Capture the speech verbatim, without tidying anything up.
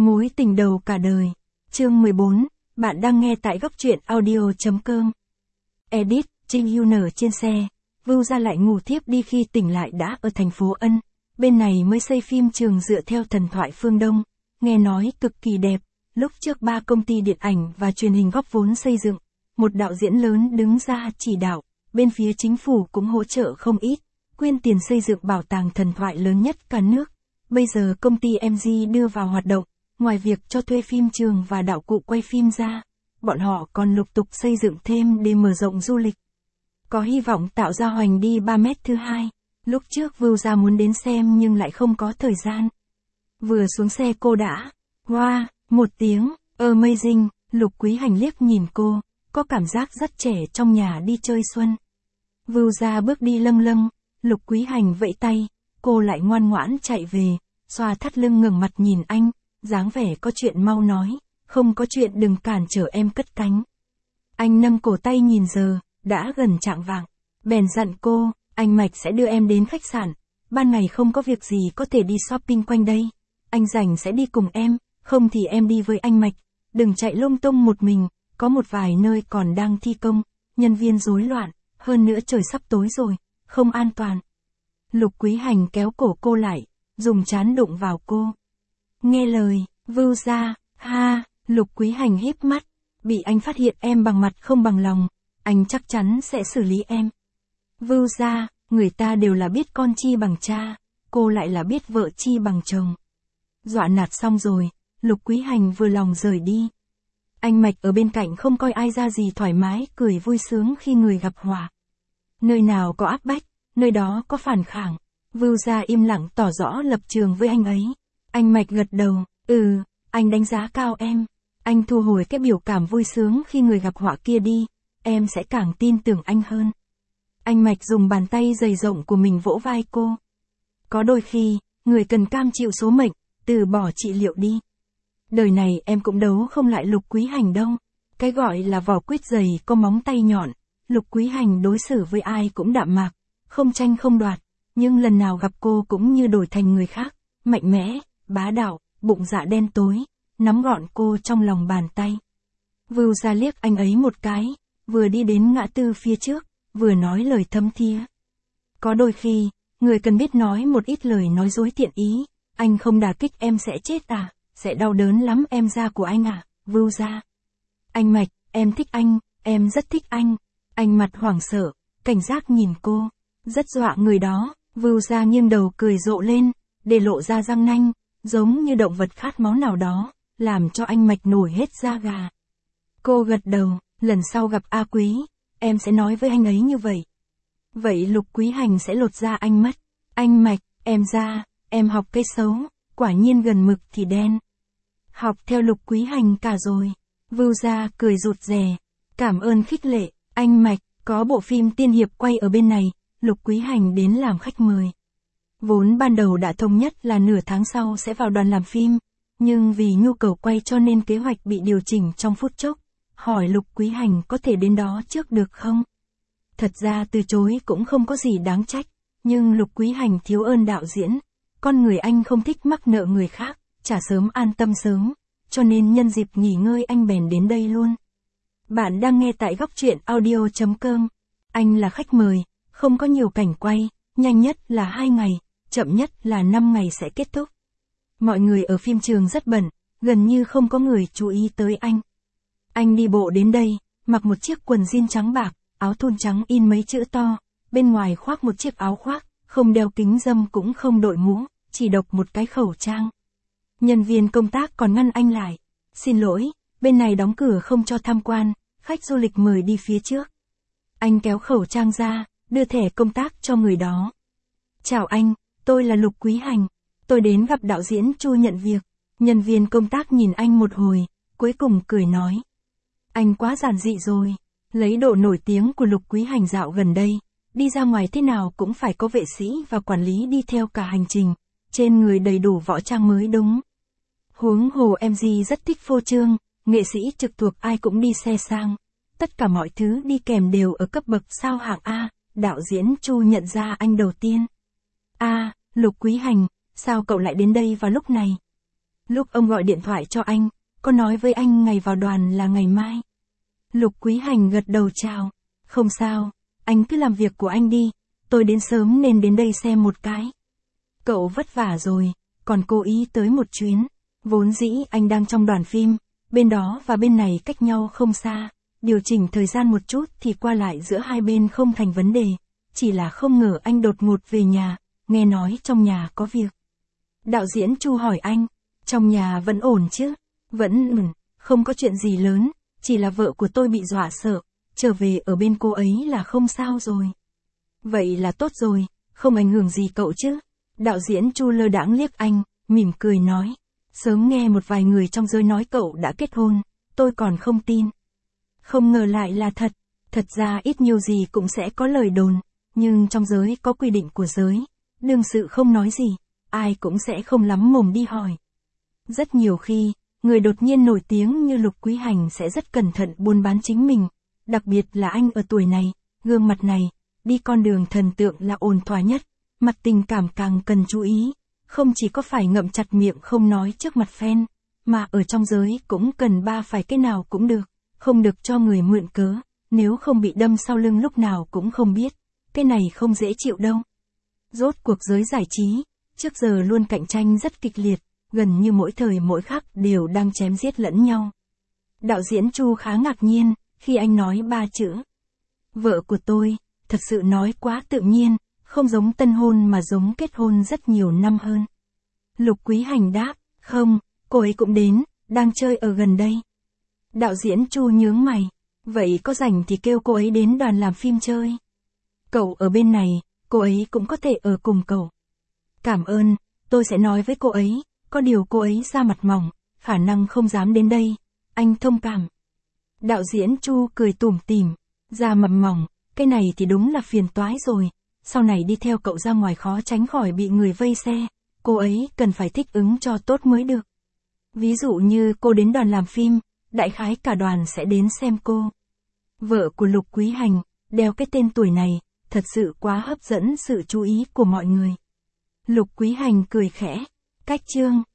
Mối tình đầu cả đời. Chương mười bốn, bạn đang nghe tại góc truyện audio.com. Edit, Trinh Yu nở trên xe. Vưu Gia lại ngủ thiếp đi khi tỉnh lại đã ở thành phố Ân. Bên này mới xây phim trường dựa theo thần thoại phương Đông. Nghe nói cực kỳ đẹp. Lúc trước ba công ty điện ảnh và truyền hình góp vốn xây dựng. Một đạo diễn lớn đứng ra chỉ đạo. Bên phía chính phủ cũng hỗ trợ không ít. Quyên tiền xây dựng bảo tàng thần thoại lớn nhất cả nước. Bây giờ công ty em giê đưa vào hoạt động. Ngoài việc cho thuê phim trường và đạo cụ quay phim ra, bọn họ còn lục tục xây dựng thêm để mở rộng du lịch. Có hy vọng tạo ra hoành đi ba mét thứ hai. Lúc trước Vưu Gia muốn đến xem nhưng lại không có thời gian. Vừa xuống xe cô đã, wow, một tiếng, amazing, Lục Quý Hành liếc nhìn cô, có cảm giác rất trẻ trong nhà đi chơi xuân. Vưu Gia bước đi lâng lâng, Lục Quý Hành vẫy tay, cô lại ngoan ngoãn chạy về, xoa thắt lưng ngẩng mặt nhìn anh. Dáng vẻ có chuyện mau nói, không có chuyện đừng cản trở em cất cánh. Anh nâng cổ tay nhìn giờ, đã gần chạng vạng. Bèn dặn cô, anh Mạch sẽ đưa em đến khách sạn. Ban ngày không có việc gì có thể đi shopping quanh đây. Anh rảnh sẽ đi cùng em, không thì em đi với anh Mạch. Đừng chạy lung tung một mình, có một vài nơi còn đang thi công, nhân viên rối loạn, hơn nữa trời sắp tối rồi, không an toàn. Lục Quý Hành kéo cổ cô lại, dùng trán đụng vào cô. Nghe lời, Vưu Gia, ha, Lục Quý Hành híp mắt, bị anh phát hiện em bằng mặt không bằng lòng, anh chắc chắn sẽ xử lý em. Vưu Gia, người ta đều là biết con chi bằng cha, cô lại là biết vợ chi bằng chồng. Dọa nạt xong rồi, Lục Quý Hành vừa lòng rời đi. Anh Mạch ở bên cạnh không coi ai ra gì thoải mái, cười vui sướng khi người gặp họa. Nơi nào có áp bách, nơi đó có phản kháng. Vưu Gia im lặng tỏ rõ lập trường với anh ấy. Anh Mạch gật đầu, ừ, anh đánh giá cao em. Anh thu hồi cái biểu cảm vui sướng khi người gặp họa kia đi, em sẽ càng tin tưởng anh hơn. Anh Mạch dùng bàn tay dày rộng của mình vỗ vai cô. Có đôi khi, người cần cam chịu số mệnh, từ bỏ trị liệu đi. Đời này em cũng đấu không lại Lục Quý Hành đâu. Cái gọi là vỏ quýt dày có móng tay nhọn, Lục Quý Hành đối xử với ai cũng đạm mạc, không tranh không đoạt, nhưng lần nào gặp cô cũng như đổi thành người khác, mạnh mẽ, bá đạo, bụng dạ đen tối, nắm gọn cô trong lòng bàn tay. Vưu Gia liếc anh ấy một cái, vừa đi đến ngã tư phía trước, vừa nói lời thấm thía. Có đôi khi, người cần biết nói một ít lời nói dối thiện ý, anh không đả kích em sẽ chết à, sẽ đau đớn lắm em da của anh à, Vưu Gia. Anh Mạch, em thích anh, em rất thích anh. Anh mặt hoảng sợ, cảnh giác nhìn cô, rất dọa người đó. Vưu Gia nghiêng đầu cười rộ lên, để lộ ra răng nanh, giống như động vật khát máu nào đó, làm cho anh Mạch nổi hết da gà. Cô gật đầu, lần sau gặp A Quý, em sẽ nói với anh ấy như vậy. Vậy Lục Quý Hành sẽ lột da anh mất. Anh Mạch, em ra, em học cây xấu, quả nhiên gần mực thì đen. Học theo Lục Quý Hành cả rồi. Vưu Gia cười rụt rè, cảm ơn khích lệ, anh Mạch, có bộ phim tiên hiệp quay ở bên này, Lục Quý Hành đến làm khách mời. Vốn ban đầu đã thống nhất là nửa tháng sau sẽ vào đoàn làm phim, nhưng vì nhu cầu quay cho nên kế hoạch bị điều chỉnh trong phút chốc, hỏi Lục Quý Hành có thể đến đó trước được không? Thật ra từ chối cũng không có gì đáng trách, nhưng Lục Quý Hành thiếu ơn đạo diễn, con người anh không thích mắc nợ người khác, trả sớm an tâm sớm, cho nên nhân dịp nghỉ ngơi anh bèn đến đây luôn. Bạn đang nghe tại góc truyện audio.com, anh là khách mời, không có nhiều cảnh quay, nhanh nhất là hai ngày. Chậm nhất là năm ngày sẽ kết thúc. Mọi người ở phim trường rất bận, gần như không có người chú ý tới anh. Anh đi bộ đến đây, mặc một chiếc quần jean trắng bạc, áo thun trắng in mấy chữ to, bên ngoài khoác một chiếc áo khoác, không đeo kính râm cũng không đội mũ, chỉ độc một cái khẩu trang. Nhân viên công tác còn ngăn anh lại. Xin lỗi, bên này đóng cửa không cho tham quan, khách du lịch mời đi phía trước. Anh kéo khẩu trang ra, đưa thẻ công tác cho người đó. Chào anh. Tôi là Lục Quý Hành, tôi đến gặp đạo diễn Chu nhận việc. Nhân viên công tác nhìn anh một hồi, cuối cùng cười nói. Anh quá giản dị rồi, lấy độ nổi tiếng của Lục Quý Hành dạo gần đây, đi ra ngoài thế nào cũng phải có vệ sĩ và quản lý đi theo cả hành trình, trên người đầy đủ võ trang mới đúng. Huống hồ em giê rất thích phô trương, nghệ sĩ trực thuộc ai cũng đi xe sang, tất cả mọi thứ đi kèm đều ở cấp bậc sao hạng A, đạo diễn Chu nhận ra anh đầu tiên. A, à, Lục Quý Hành, sao cậu lại đến đây vào lúc này? Lúc ông gọi điện thoại cho anh, có nói với anh ngày vào đoàn là ngày mai. Lục Quý Hành gật đầu chào. Không sao, anh cứ làm việc của anh đi, tôi đến sớm nên đến đây xem một cái. Cậu vất vả rồi, còn cố ý tới một chuyến. Vốn dĩ anh đang trong đoàn phim, bên đó và bên này cách nhau không xa. Điều chỉnh thời gian một chút thì qua lại giữa hai bên không thành vấn đề. Chỉ là không ngờ anh đột ngột về nhà, nghe nói trong nhà có việc. Đạo diễn Chu hỏi anh, trong nhà vẫn ổn chứ? Vẫn ổn, không có chuyện gì lớn, chỉ là vợ của tôi bị dọa sợ, trở về ở bên cô ấy là không sao rồi. Vậy là tốt rồi, không ảnh hưởng gì cậu chứ? Đạo diễn Chu lơ đãng liếc anh, mỉm cười nói. Sớm nghe một vài người trong giới nói cậu đã kết hôn, tôi còn không tin. Không ngờ lại là thật, thật ra ít nhiều gì cũng sẽ có lời đồn, nhưng trong giới có quy định của giới, đương sự không nói gì, ai cũng sẽ không lắm mồm đi hỏi. Rất nhiều khi, người đột nhiên nổi tiếng như Lục Quý Hành sẽ rất cẩn thận buôn bán chính mình, đặc biệt là anh ở tuổi này, gương mặt này, đi con đường thần tượng là ổn thỏa nhất, mặt tình cảm càng cần chú ý, không chỉ có phải ngậm chặt miệng không nói trước mặt fan, mà ở trong giới cũng cần ba phải cái nào cũng được, không được cho người mượn cớ, nếu không bị đâm sau lưng lúc nào cũng không biết, cái này không dễ chịu đâu. Rốt cuộc giới giải trí, trước giờ luôn cạnh tranh rất kịch liệt, gần như mỗi thời mỗi khắc đều đang chém giết lẫn nhau. Đạo diễn Chu khá ngạc nhiên, khi anh nói ba chữ. Vợ của tôi, thật sự nói quá tự nhiên, không giống tân hôn mà giống kết hôn rất nhiều năm hơn. Lục Quý Hành đáp, không, cô ấy cũng đến, đang chơi ở gần đây. Đạo diễn Chu nhướng mày, vậy có rảnh thì kêu cô ấy đến đoàn làm phim chơi. Cậu ở bên này, cô ấy cũng có thể ở cùng cậu. Cảm ơn, tôi sẽ nói với cô ấy, có điều cô ấy da mặt mỏng, khả năng không dám đến đây, anh thông cảm. Đạo diễn Chu cười tủm tỉm, da mặt mỏng, cái này thì đúng là phiền toái rồi, sau này đi theo cậu ra ngoài khó tránh khỏi bị người vây xe, cô ấy cần phải thích ứng cho tốt mới được. Ví dụ như cô đến đoàn làm phim, đại khái cả đoàn sẽ đến xem cô. Vợ của Lục Quý Hành, đeo cái tên tuổi này, thật sự quá hấp dẫn sự chú ý của mọi người. Lục Quý Hành cười khẽ, cách chương.